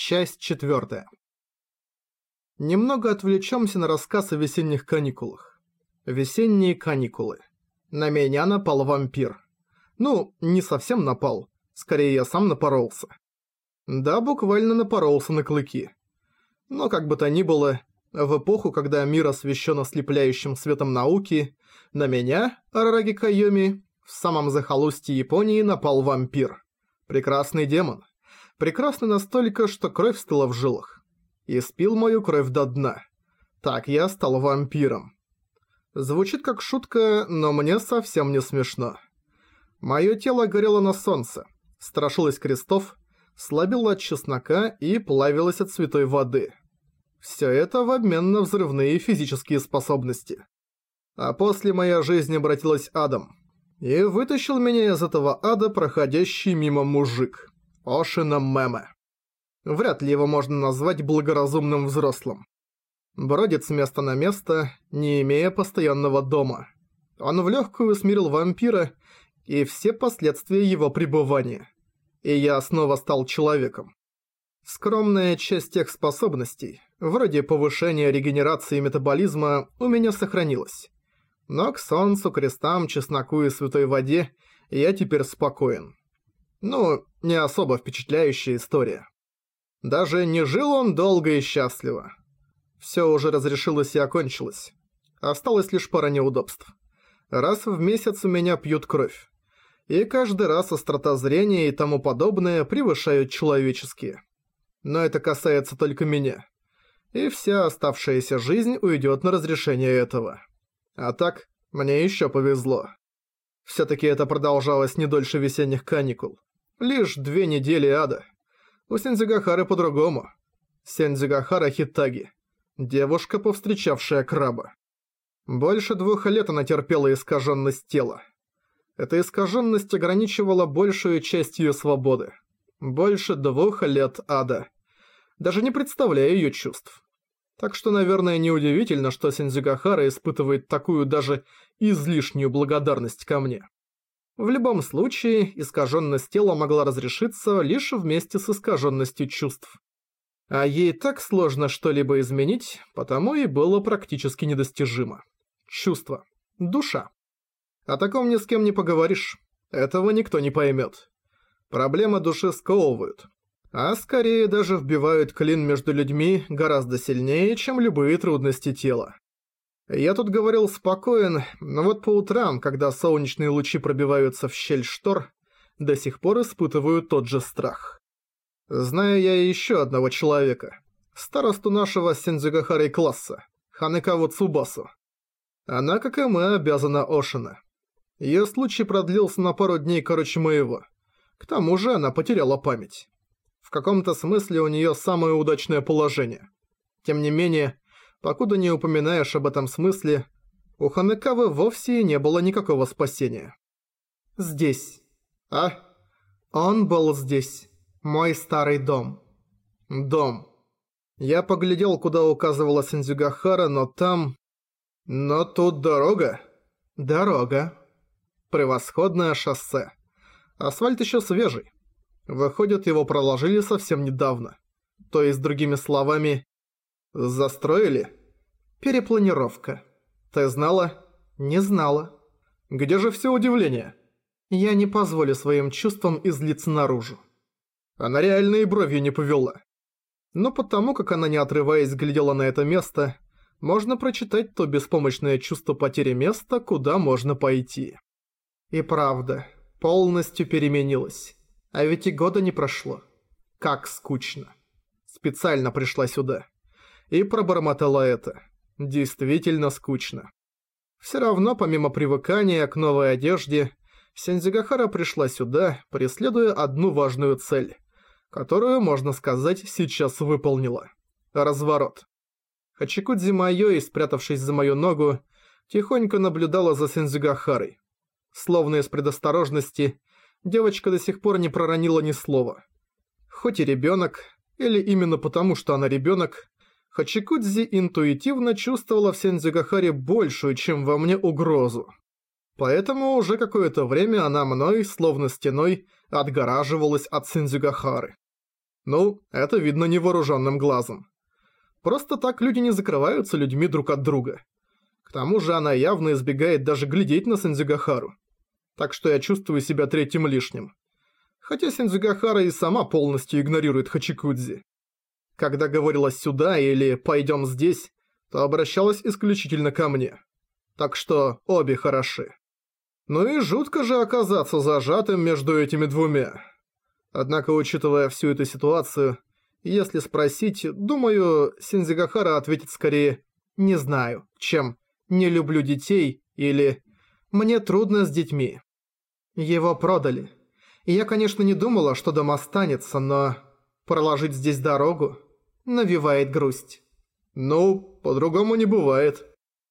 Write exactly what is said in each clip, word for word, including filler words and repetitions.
Часть четвёртая. Немного отвлечёмся на рассказ о весенних каникулах. Весенние каникулы. На меня напал вампир. Ну, не совсем напал. Скорее, я сам напоролся. Да, буквально напоролся на клыки. Но как бы то ни было, в эпоху, когда мир освещен ослепляющим светом науки, на меня, Арараги Кайоми, в самом захолустье Японии напал вампир. Прекрасный демон. Прекрасно настолько, что кровь стыла в жилах. И спил мою кровь до дна. Так я стал вампиром. Звучит как шутка, но мне совсем не смешно. Моё тело горело на солнце, страшилось крестов, слабило от чеснока и плавилось от святой воды. Всё это в обмен на взрывные физические способности. А после моя жизнь обратилась адом. И вытащил меня из этого ада проходящий мимо мужик. Ошина Меме. Вряд ли его можно назвать благоразумным взрослым. Бродит с места на место, не имея постоянного дома. Он в легкую смирил вампира и все последствия его пребывания. И я снова стал человеком. Скромная часть тех способностей, вроде повышения регенерации метаболизма, у меня сохранилась. Но к солнцу, крестам, чесноку и святой воде я теперь спокоен. Ну, не особо впечатляющая история. Даже не жил он долго и счастливо. Всё уже разрешилось и окончилось. Осталось лишь пара неудобств. Раз в месяц у меня пьют кровь. И каждый раз острота зрения и тому подобное превышают человеческие. Но это касается только меня. И вся оставшаяся жизнь уйдет на разрешение этого. А так, мне ещё повезло. Всё-таки это продолжалось не дольше весенних каникул. Лишь две недели ада. У Синдзюгахары по-другому. Синдзюгахара Хитаги. Девушка, повстречавшая краба. Больше двух лет она терпела искаженность тела. Эта искаженность ограничивала большую часть ее свободы. Больше двух лет ада. Даже не представляю ее чувств. Так что, наверное, неудивительно, что Синдзюгахара испытывает такую даже излишнюю благодарность ко мне. В любом случае, искаженность тела могла разрешиться лишь вместе с искаженностью чувств. А ей так сложно что-либо изменить, потому и было практически недостижимо. Чувство. Душа. О таком ни с кем не поговоришь. Этого никто не поймет. Проблемы души сковывают. А скорее даже вбивают клин между людьми гораздо сильнее, чем любые трудности тела. Я тут говорил спокоен, но вот по утрам, когда солнечные лучи пробиваются в щель штор, до сих пор испытываю тот же страх. Знаю я еще одного человека, старосту нашего Синдзюгахары класса, Ханекаву Цубасу. Она, как и мы, обязана Ошина. Ее случай продлился на пару дней короче моего. К тому же она потеряла память. В каком-то смысле у нее самое удачное положение. Тем не менее, покуда не упоминаешь об этом смысле, у Ханекавы вовсе не было никакого спасения. Здесь. А? Он был здесь. Мой старый дом. Дом. Я поглядел, куда указывала Синдзюгахара, но там... Но тут дорога. Дорога. Превосходное шоссе. Асфальт еще свежий. Выходит, его проложили совсем недавно. То есть, другими словами... Застроили? Перепланировка. Ты знала? Не знала. Где же все удивление? Я не позволю своим чувствам излиться наружу. Она реально и бровью не повела. Но потому, как она не отрываясь глядела на это место, можно прочитать то беспомощное чувство потери места, куда можно пойти. И правда, полностью переменилась. А ведь и года не прошло. Как скучно. Специально пришла сюда. И пробормотала это. Действительно скучно. Все равно, помимо привыкания к новой одежде, Синдзюгахара пришла сюда, преследуя одну важную цель, которую, можно сказать, сейчас выполнила. Разворот. Хачикудзи Майой, спрятавшись за мою ногу, тихонько наблюдала за Синдзюгахарой. Словно из предосторожности, девочка до сих пор не проронила ни слова. Хоть и ребенок, или именно потому, что она ребенок, Хачикудзи интуитивно чувствовала в Синдзюгахаре большую, чем во мне, угрозу. Поэтому уже какое-то время она мной, словно стеной, отгораживалась от Синдзюгахары. Ну, это видно невооруженным глазом. Просто так люди не закрываются людьми друг от друга. К тому же она явно избегает даже глядеть на Сэндзюгахару. Так что я чувствую себя третьим лишним. Хотя Сэндзюгахара и сама полностью игнорирует Хачикудзи. Когда говорила «сюда» или «пойдем здесь», то обращалась исключительно ко мне. Так что обе хороши. Ну и жутко же оказаться зажатым между этими двумя. Однако, учитывая всю эту ситуацию, если спросить, думаю, Сэндзюгахара ответит скорее «не знаю», чем «не люблю детей» или «мне трудно с детьми». Его продали. И я, конечно, не думала, что дом останется, но проложить здесь дорогу навевает грусть. Ну, по-другому не бывает.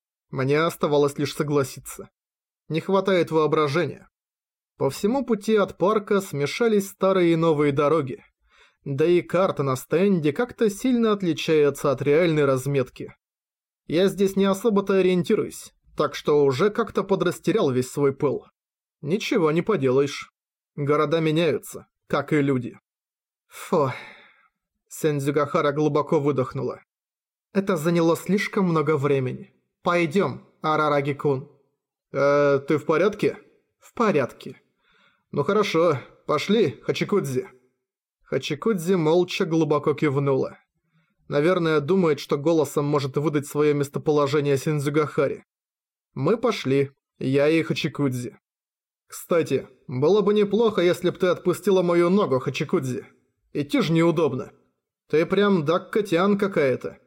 Мне оставалось лишь согласиться. Не хватает воображения. По всему пути от парка смешались старые и новые дороги. Да и карта на стенде как-то сильно отличается от реальной разметки. Я здесь не особо-то ориентируюсь, так что уже как-то подрастерял весь свой пыл. Ничего не поделаешь. Города меняются, как и люди. Фу. Сэндзюгахара глубоко выдохнула. Это заняло слишком много времени. Пойдем, Арараги-кун. Э, ты в порядке? В порядке. Ну хорошо, пошли, Хачикудзи. Хачикудзи молча глубоко кивнула. Наверное, думает, что голосом может выдать свое местоположение Сэндзюгахаре. Мы пошли, я и Хачикудзи. Кстати, было бы неплохо, если б ты отпустила мою ногу, Хачикудзи. Идти ж неудобно. Ты прям даккатян какая-то.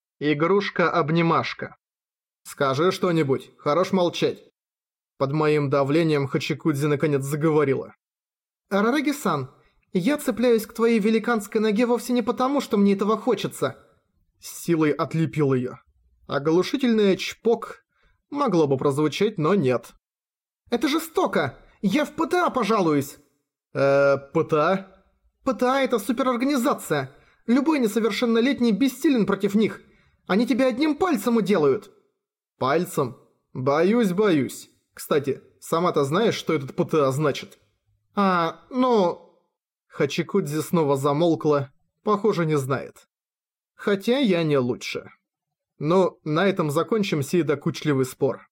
Игрушка-обнимашка. Скажи что-нибудь, хорош молчать. Под моим давлением Хачикудзи наконец заговорила. Арараги-сан, я цепляюсь к твоей великанской ноге вовсе не потому, что мне этого хочется. С силой отлепил ее. Оглушительное чпок могло бы прозвучать, но нет. Это жестоко! Я в ПТА пожалуюсь! Эээ, ПТА? ПТА это суперорганизация. Любой несовершеннолетний бессилен против них. Они тебя одним пальцем уделают. Пальцем? Боюсь, боюсь. Кстати, сама-то знаешь, что этот ПТА значит? А, ну... Хачикудзи снова замолкла. Похоже, не знает. Хотя я не лучше. Но на этом закончим сей докучливый спор.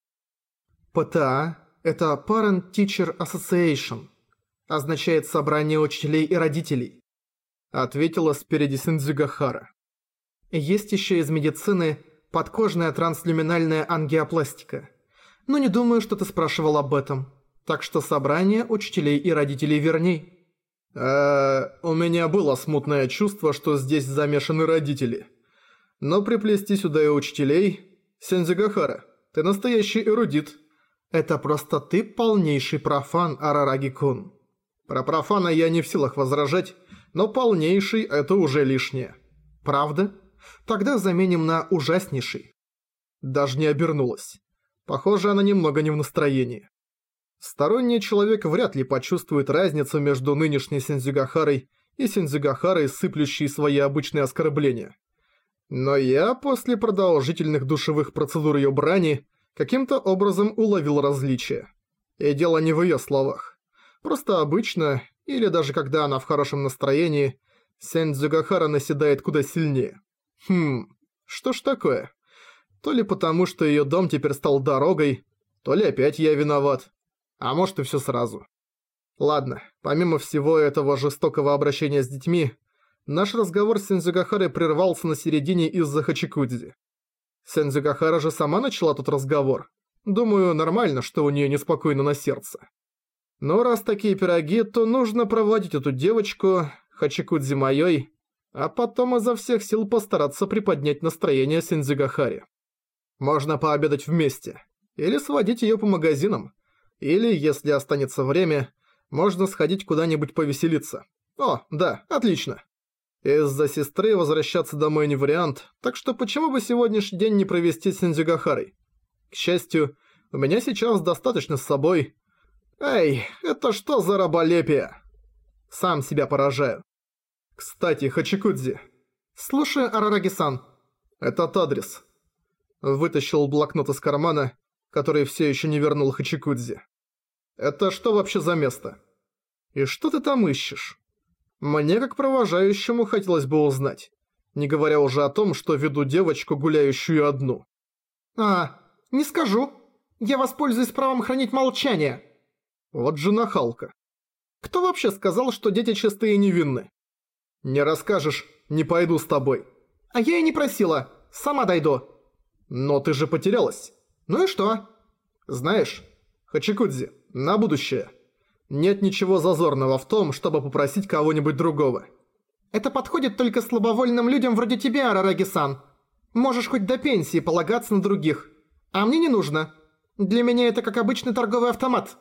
ПТА – это Parent Teacher Association. Означает собрание учителей и родителей. Ответила спереди Сэндзюгахара. Есть еще из медицины подкожная транслюминальная ангиопластика. Но не думаю, что ты спрашивал об этом. Так что собрание учителей и родителей верней. Э, у меня было смутное чувство, что здесь замешаны родители. Но приплести сюда и учителей... Сэндзюгахара, ты настоящий эрудит. Это просто ты полнейший профан, Арараги-кун. Про профана я не в силах возражать, но полнейший – это уже лишнее. Правда? Тогда заменим на ужаснейший. Даже не обернулась. Похоже, она немного не в настроении. Сторонний человек вряд ли почувствует разницу между нынешней Сэндзюгахарой и Сэндзюгахарой, сыплющей свои обычные оскорбления. Но я после продолжительных душевых процедур ее брани каким-то образом уловил различия. И дело не в ее словах. Просто обычно, или даже когда она в хорошем настроении, Сэндзюгахара наседает куда сильнее. Хм, что ж такое? То ли потому, что ее дом теперь стал дорогой, то ли опять я виноват. А может и все сразу. Ладно, помимо всего этого жестокого обращения с детьми, наш разговор с Сэндзюгахарой прервался на середине из-за Хачикудзи. Сэндзюгахара же сама начала тут разговор. Думаю, нормально, что у нее неспокойно на сердце. Но раз такие пироги, то нужно проводить эту девочку, Хачикудзи моей, а потом изо всех сил постараться приподнять настроение Сэндзюгахаре. Можно пообедать вместе. Или сводить ее по магазинам. Или, если останется время, можно сходить куда-нибудь повеселиться. О, да, отлично. Из-за сестры возвращаться домой не вариант, так что почему бы сегодняшний день не провести с Сэндзюгахарой? К счастью, у меня сейчас достаточно с собой. Эй, это что за раболепие? Сам себя поражаю. Кстати, Хачикудзи. Слушай, Арараги-сан. Этот адрес. Вытащил блокнот из кармана, который все еще не вернул Хачикудзи. Это что вообще за место? И что ты там ищешь? Мне как провожающему хотелось бы узнать, не говоря уже о том, что веду девочку, гуляющую одну. А, не скажу. Я воспользуюсь правом хранить молчание. Вот же нахалка. Кто вообще сказал, что дети чистые и невинны? Не расскажешь, не пойду с тобой. А я и не просила. Сама дойду. Но ты же потерялась. Ну и что? Знаешь, Хачикудзи, на будущее. Нет ничего зазорного в том, чтобы попросить кого-нибудь другого. Это подходит только слабовольным людям вроде тебя, Арараги-сан. Можешь хоть до пенсии полагаться на других. А мне не нужно. Для меня это как обычный торговый автомат.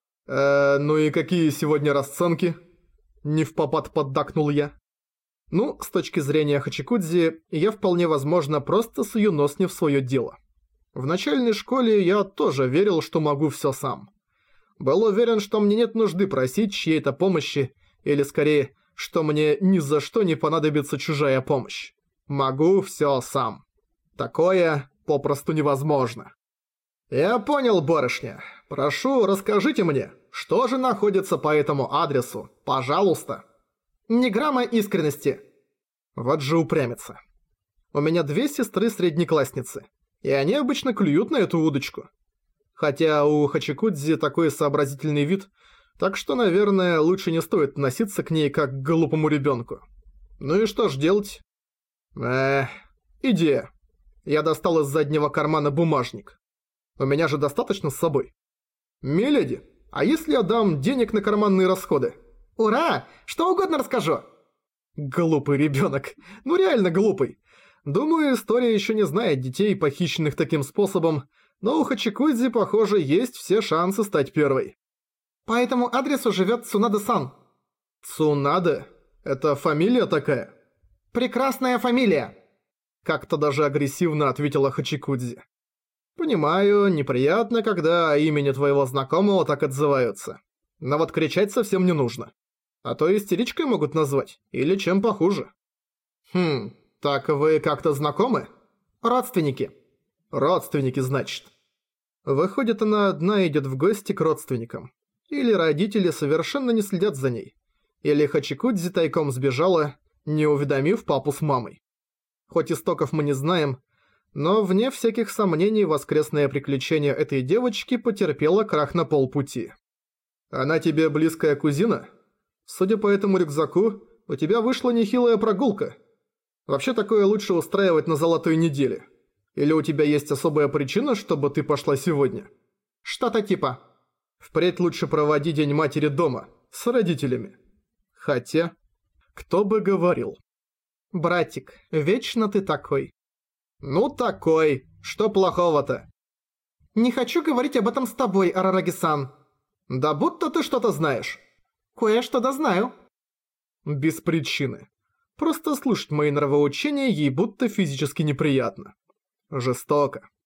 Э, ну и какие сегодня расценки? Невпопад поддакнул я. Ну, с точки зрения Хачикудзи, я вполне возможно просто сую нос не в свое дело. В начальной школе я тоже верил, что могу все сам. Был уверен, что мне нет нужды просить чьей-то помощи, или скорее, что мне ни за что не понадобится чужая помощь. Могу все сам. Такое попросту невозможно. Я понял, барышня. Прошу, расскажите мне, что же находится по этому адресу, пожалуйста. Ни грамма искренности. Вот же упрямится. У меня две сестры-среднеклассницы, и они обычно клюют на эту удочку. Хотя у Хачикудзи такой сообразительный вид, так что, наверное, лучше не стоит относиться к ней как к глупому ребенку. Ну и что ж делать? Эх, идея. Я достал из заднего кармана бумажник. У меня же достаточно с собой. Миледи, а если я дам денег на карманные расходы? Ура! Что угодно расскажу. Глупый ребенок. Ну реально глупый. Думаю, история еще не знает детей, похищенных таким способом, но у Хачикудзи, похоже, есть все шансы стать первой. По этому адресу живет Цунада-сан. Цунада? Это фамилия такая? Прекрасная фамилия. Как-то даже агрессивно ответила Хачикудзи. Понимаю, неприятно, когда о имени твоего знакомого так отзываются. Но вот кричать совсем не нужно. А то истеричкой могут назвать, или чем похуже. Хм, так вы как-то знакомы? Родственники. Родственники, значит. Выходит, она одна идет в гости к родственникам. Или родители совершенно не следят за ней. Или Хачикудзи тайком сбежала, не уведомив папу с мамой. Хоть истоков мы не знаем, но вне всяких сомнений воскресное приключение этой девочки потерпело крах на полпути. Она тебе близкая кузина? Судя по этому рюкзаку, у тебя вышла нехилая прогулка. Вообще такое лучше устраивать на золотой неделе. Или у тебя есть особая причина, чтобы ты пошла сегодня? Что-то типа. Впредь лучше проводи День матери дома, с родителями. Хотя, кто бы говорил. Братик, вечно ты такой. Ну такой, что плохого-то? Не хочу говорить об этом с тобой, Арараги-сан. Да будто ты что-то знаешь. Кое-что да знаю. Без причины. Просто слушать мои нравоучения ей будто физически неприятно. Жестоко.